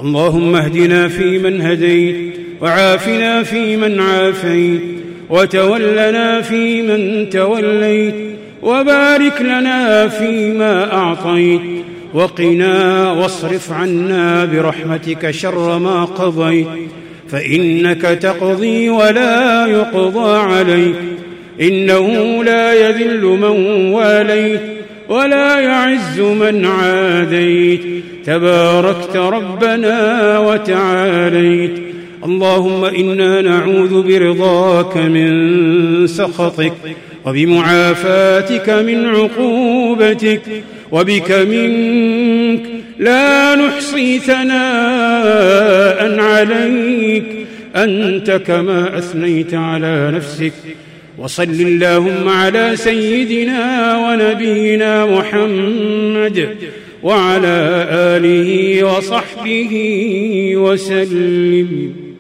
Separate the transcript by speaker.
Speaker 1: اللهم اهدنا فيمن هديت، وعافنا فيمن عافيت، وتولنا فيمن توليت، وبارك لنا فيما أعطيت، وقنا واصرف عنا برحمتك شر ما قضيت، فإنك تقضي ولا يقضى عليك، إنه لا يذل من واليت ولا يعز من عاديت، تباركت ربنا وتعاليت. اللهم إنا نعوذ برضاك من سخطك، وبمعافاتك من عقوبتك، وبك منك لا نحصي ثناء عليك، أنت كما أثنيت على نفسك. وصل اللهم على سيدنا ونبينا محمد وعلى آله وصحبه وسلم.